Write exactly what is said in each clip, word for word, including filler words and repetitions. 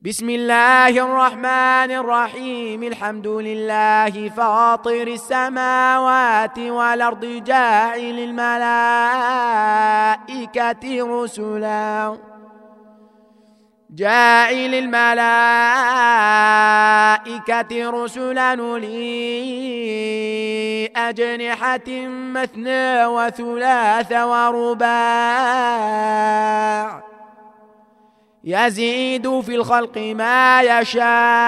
بسم الله الرحمن الرحيم. الحمد لله فاطر السماوات والأرض جاعل الملائكة رسلا جاعل الملائكة رسلا أولي أجنحة مثنى وثلاث ورباع يزيد في الخلق ما يشاء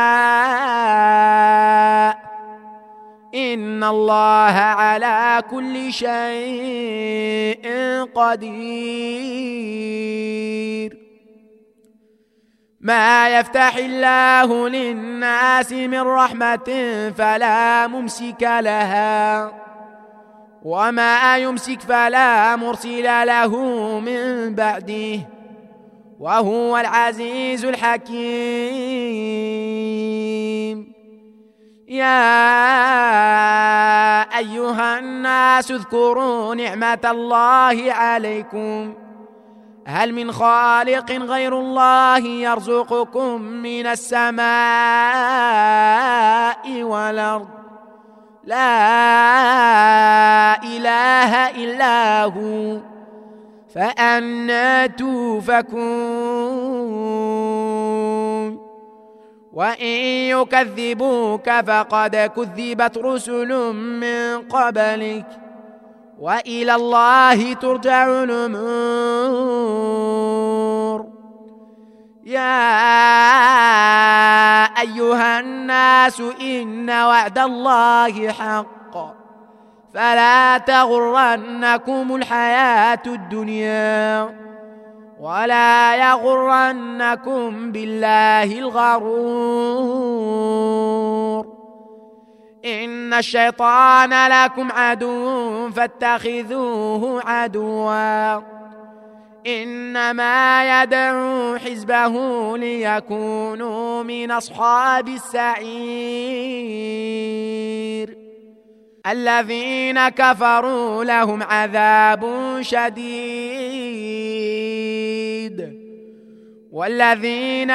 إن الله على كل شيء قدير. ما يفتح الله للناس من رحمة فلا ممسك لها وما يمسك فلا مرسل له من بعده وهو العزيز الحكيم. يا أيها الناس اذكروا نعمة الله عليكم هل من خالق غير الله يرزقكم من السماء والأرض لا إله إلا هو فأنى توفكون. وإن يكذبوك فقد كذبت رسل من قبلك وإلى الله ترجع الأمور. يا أيها الناس إن وعد الله حق فلا تغرنكم الحياة الدنيا ولا يغرنكم بالله الغرور. إن الشيطان لكم عدو فاتخذوه عدوا إنما يدعو حزبه ليكونوا من أصحاب السعير. الذين كفروا لهم عذاب شديد والذين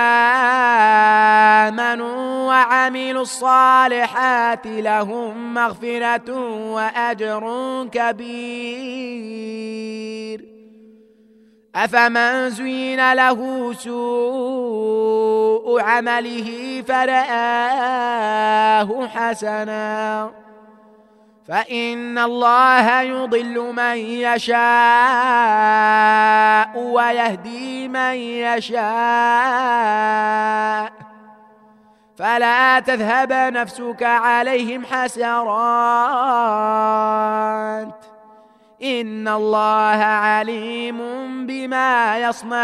آمنوا وعملوا الصالحات لهم مغفرة وأجر كبير. أفمن زين له سوء عمله فرآه حسنا فإن الله يضل من يشاء ويهدي من يشاء فلا تذهب نفسك عليهم حسرات إن الله عليم بما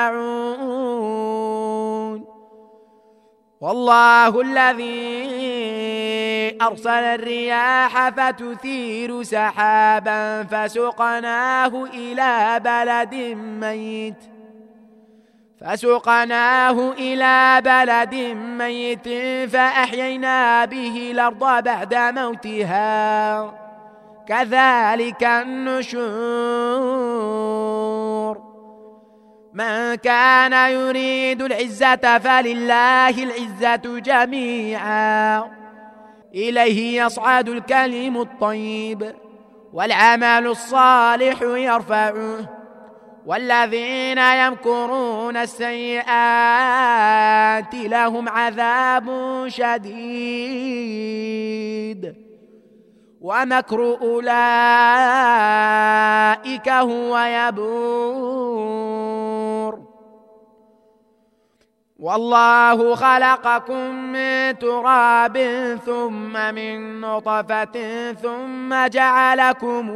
يصنعون. والله الذي أرسل الرياح فتثير سحابا فسقناه إلى بلد ميت فسقناه إلى بلد ميت فأحيينا به الأرض بعد موتها كذلك النشور. من كان يريد العزة فلله العزة جميعا إليه يصعد الكلم الطيب والعمل الصالح يرفعه والذين يمكرون السيئات لهم عذاب شديد ومكر أولئك هو يبور. والله خلقكم من تراب ثم من نطفة ثم جعلكم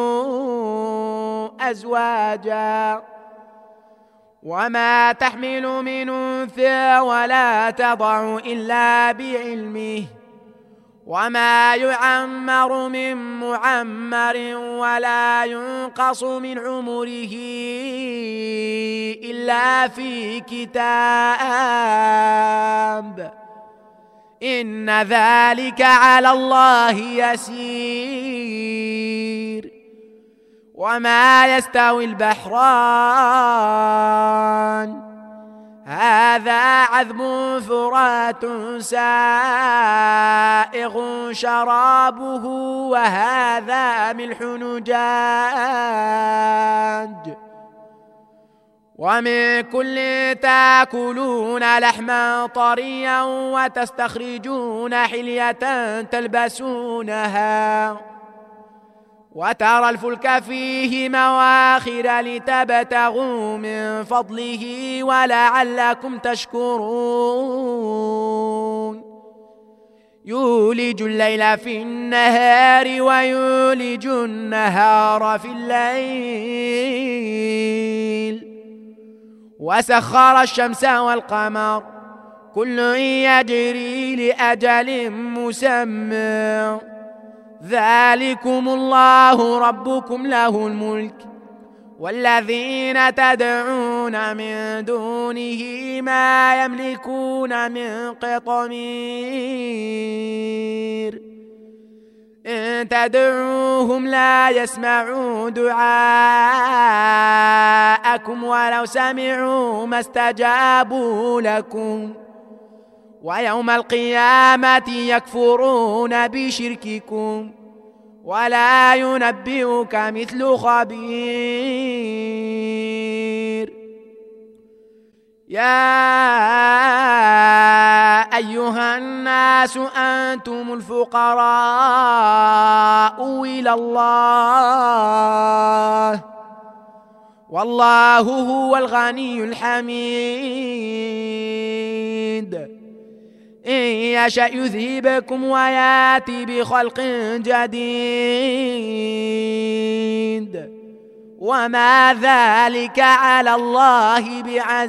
أزواجا وما تحمل من أنثى ولا تضع إلا بعلمه وما يعمر من معمر ولا ينقص من عمره إلا في كتاب إن ذلك على الله يسير. وما يستوي البحران هذا عذب فرات سائغ شرابه وهذا ملح نجاج ومن كل تاكلون لحما طريا وتستخرجون حلية تلبسونها وترى الفلك فيه مواخر لتبتغوا من فضله ولعلكم تشكرون يولج الليل في النهار ويولج النهار في الليل وسخر الشمس والقمر كل يجري لأجل مسمى ذلكم الله ربكم له الملك والذين تدعون من دونه ما يملكون من قطمير إن تدعوهم لا يسمعوا دعاءكم ولو سمعوا ما استجابوا لكم ويوم القيامة يكفرون بشرككم ولا ينبئك مثل خبير يا أيها الناس أنتم الفقراء إلى الله والله هو الغني الحميد إن يشأ يذهبكم وياتي بخلق جديد وما ذلك على الله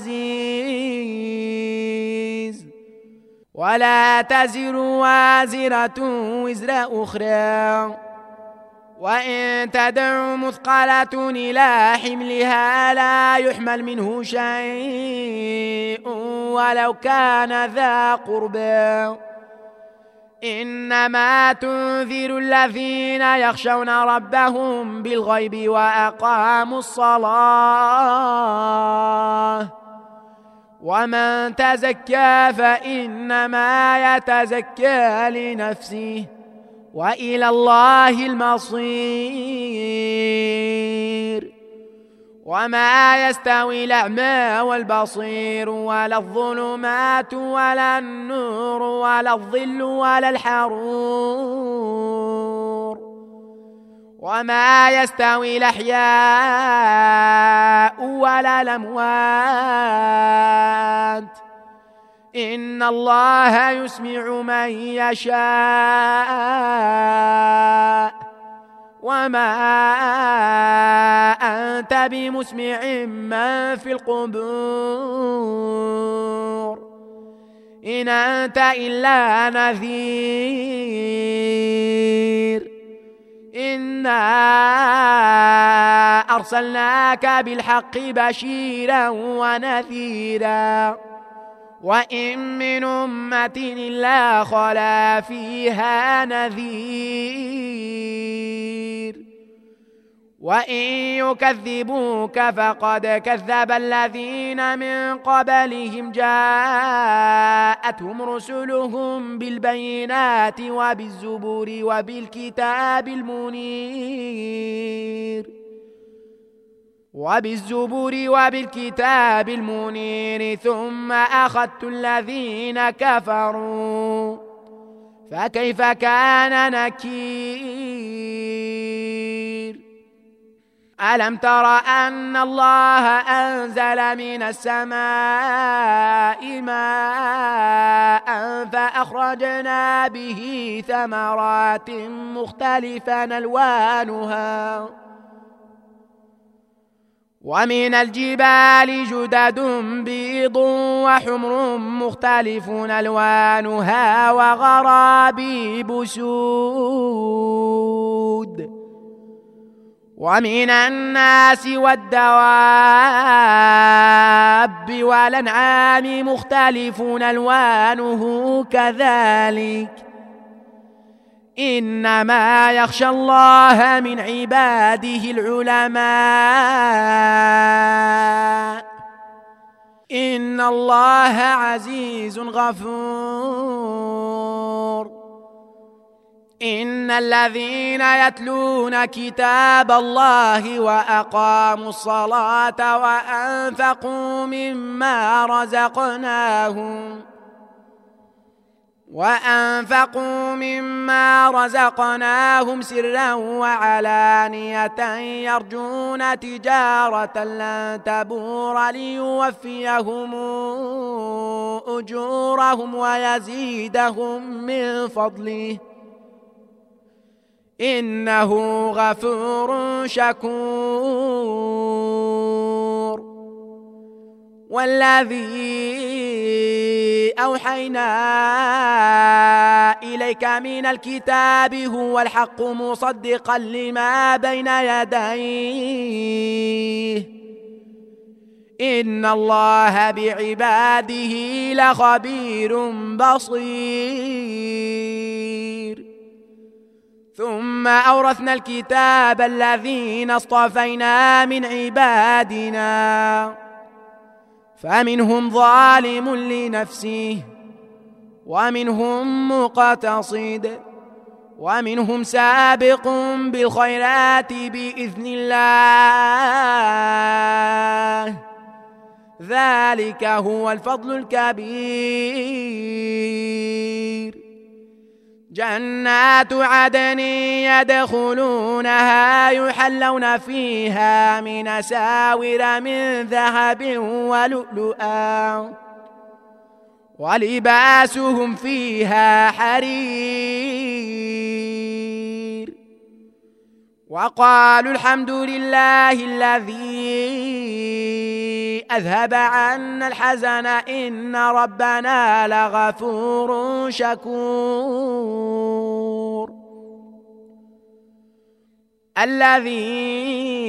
بعزيز ولا تزر وازرة وزر أخرى وإن تدع مثقلة إلى حملها لا يحمل منه شيء ولو كان ذا قربى إنما تنذر الذين يخشون ربهم بالغيب وأقاموا الصلاة ومن تزكى فإنما يتزكى لنفسه وإلى الله المصير وما يستوي الأعمى والبصير ولا الظلمات ولا النور ولا الظل ولا الحرور وما يستوي الأحياء ولا الأموات إن الله يسمع من يشاء وما أنت بمسمع من في القبور إن أنت إلا نذير إنا أرسلناك بالحق بشيرا ونذيرا وإن من أمة إلا خلا فيها نذير وإن يكذبوك فقد كذب الذين من قبلهم جاءتهم رسلهم بالبينات وبالزبور وبالكتاب المنير وبالزبور وبالكتاب المنير ثم أخذت الذين كفروا فكيف كان نكير ألم تر أن الله أنزل من السماء ماء فأخرجنا به ثمرات مختلفا ألوانها ومن الجبال جدد بيض وحمر مختلف ألوانها وغرابيب سود ومن الناس والدواب والأنعام مختلف ألوانه كذلك إنما يخشى الله من عباده العلماء إن الله عزيز غفور. إن الذين يتلون كتاب الله وأقاموا الصلاة وأنفقوا مما رزقناهم وأنفقوا مما رزقناهم سرا وعلانية يرجون تجارة لن تبور ليوفيهم أجورهم ويزيدهم من فضله إنه غفور شكور. والذي أوحينا إليك من الكتاب هو الحق مصدقا لما بين يديه إن الله بعباده لخبير بصير. ثم أورثنا الكتاب الذين اصطفينا من عبادنا فمنهم ظالم لنفسه ومنهم مقتصد ومنهم سابق بالخيرات بإذن الله ذلك هو الفضل الكبير. جنات عدن يدخلونها يحلون فيها من أساور من ذهب ولؤلؤا ولباسهم فيها حرير. وقالوا الحمد لله الذي أذهب عنا الحزن إن ربنا لغفور شكور. الذي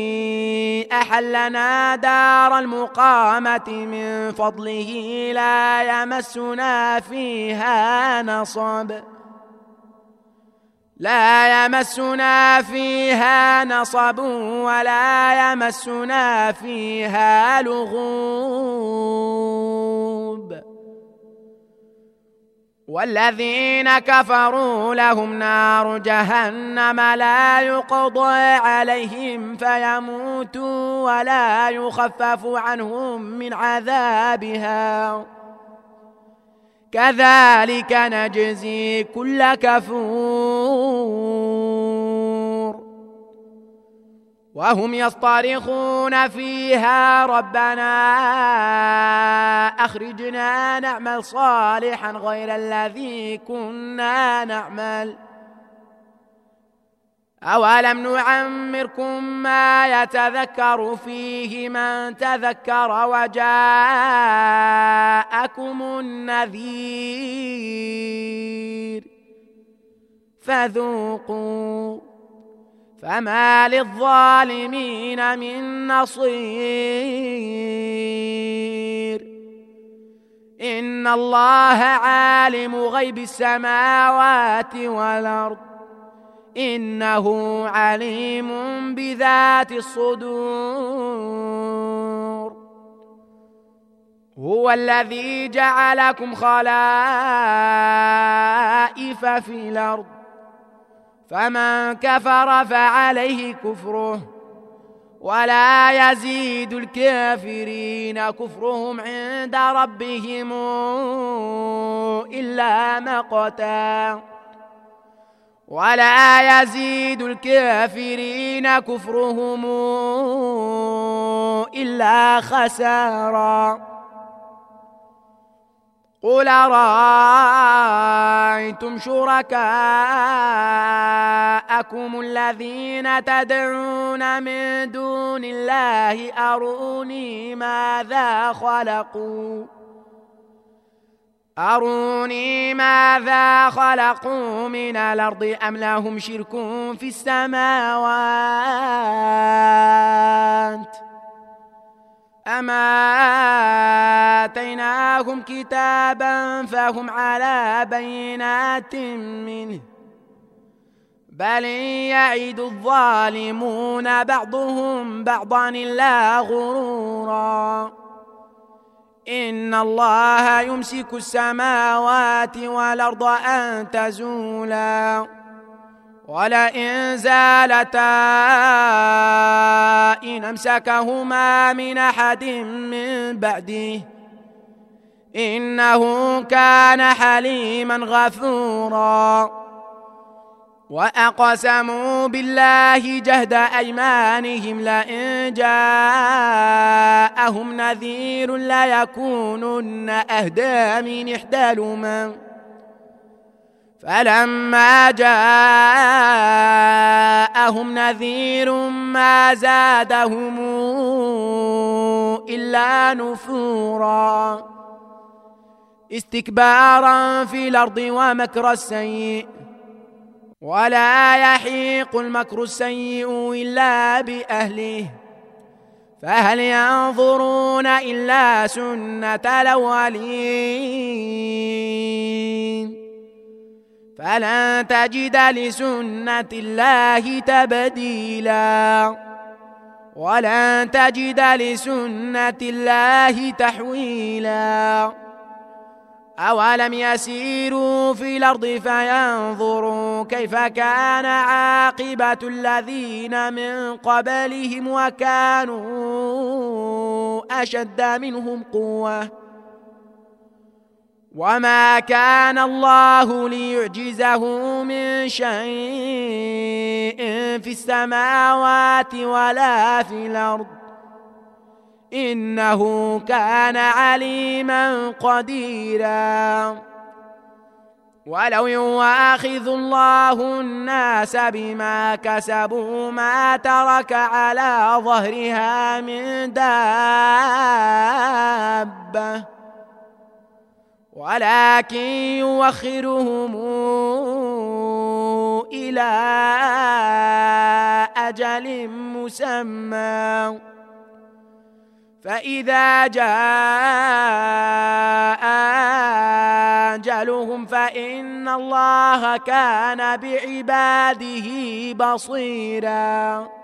أحلنا دار المقامة من فضله لا يمسنا فيها نصب لا يمسنا فيها نصب ولا يمسنا فيها لغوب. والذين كفروا لهم نار جهنم لا يقضى عليهم فيموتوا ولا يخفف عنهم من عذابها كذلك نجزي كل كفور. وهم يصطرخون فيها ربنا أخرجنا نعمل صالحا غير الذي كنا نعمل أولم نعمركم ما يتذكر فيه من تذكر وجاءكم النذير فذوقوا فما للظالمين من نصير. إن الله عالم غيب السماوات والأرض إنه عليم بذات الصدور. هو الذي جعلكم خلائف في الأرض فمن كفر فعليه كفره ولا يزيد الكافرين كفرهم عند ربهم إلا مقتا ولا يزيد الكافرين كفرهم إلا خسارا. قل أرأيتم شركاءكم الذين تدعون من دون الله أروني ماذا خلقوا أروني ماذا خلقوا من الأرض أم لهم شرك في السماوات أما آتيناهم كتابا فهم على بينات منه بل يعد الظالمون بعضهم بعضا إلا غرورا. إن الله يمسك السماوات والأرض أن تزولا ولئن زالتا إن أمسكهما من أحد من بعده إنه كان حليما غفورا وأقسموا بالله جهد أيمانهم لئن جاءهم نذير ليكونن أهدى من إحدى الأمم فلما جاءهم نذير ما زادهم إلا نفورا استكبارا في الأرض ومكر السيء ولا يحيق المكر السيء إلا بأهله فهل ينظرون إلا سنة الأولين فلن تجد لسنة الله تبديلا ولن تجد لسنة الله تحويلا أولم يسيروا في الأرض فينظروا كيف كان عاقبة الذين من قبلهم وكانوا أشد منهم قوة وما كان الله ليعجزه من شيء في السماوات ولا في الأرض إنه كان عليما قديرا ولو يؤاخذ الله الناس بما كسبوا ما ترك على ظهرها من دابة ولكن يؤخرهم إلى أجل مسمى فإذا جاء أجلهم فإن الله كان بعباده بصيراً